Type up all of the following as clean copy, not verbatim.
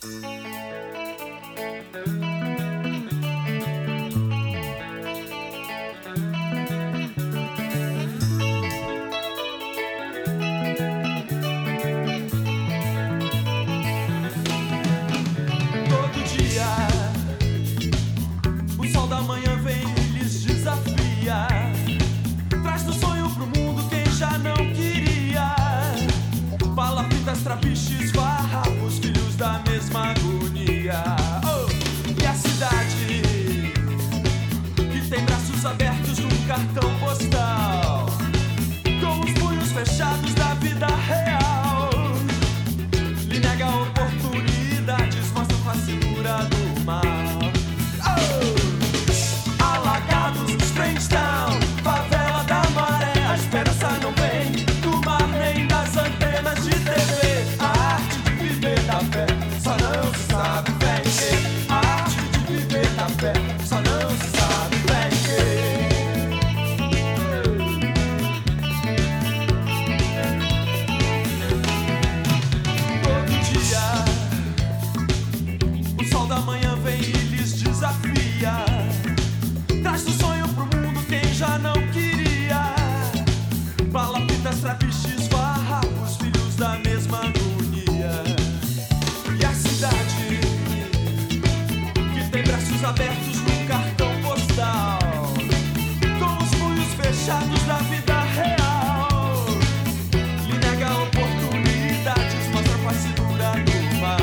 Todo dia o sol da manhã vem e lhes desafia. Traz do sonho pro mundo quem já não queria. Palafitas, trapiches, farrapos, filhos da mesma agonia. E a cidade que tem braços abertos num cartão postal, com os punhos fechados da vida real, lhe nega oportunidades, mostra a face dura do mal. Alagados, Strange Town, favela da maré, a esperança não vem do mar nem das antenas de TV. A arte de viver da fé só não se sabe fé em quê. A arte de viver da fé só não se sabe fé em quê. Todo dia o sol da manhã vem e lhes desafia. Traz do sonho pro mundo quem já não queria. Palafitas, trapiches, farrapos, filhos da mesma agonia. E a cidade que tem braços abertos num cartão postal, com os punhos fechados da vida real, lhe nega oportunidades, mostra a face dura do mal.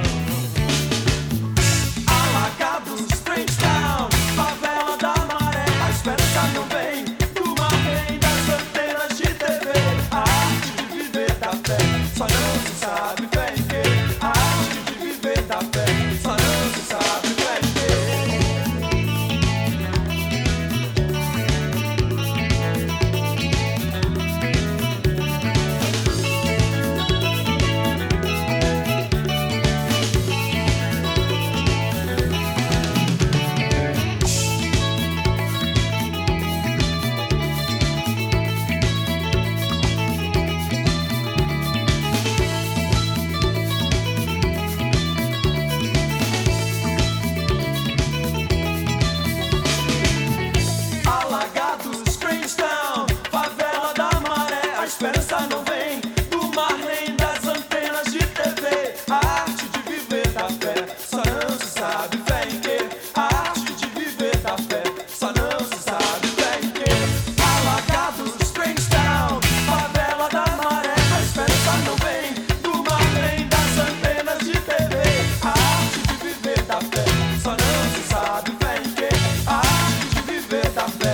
Alagados, Strange Town, favela da maré, a esperança não vem do mar nem das antenas de TV. A arte de viver da fé só não se sabe fé em quê. A arte de viver da fé só não se sabe fé em quê. Alagados, Strange Town, favela da maré, a esperança não vem do mar nem das antenas de TV. A arte de viver da fé só não se sabe fé em quê. A arte de viver da fé só não se sabe fé em quê. Alagados, Strange Town, favela da maré, a esperança não vem do mar nem das antenas de TV. A arte de viver da fé só não se sabe fé em quê. A arte de viver da fé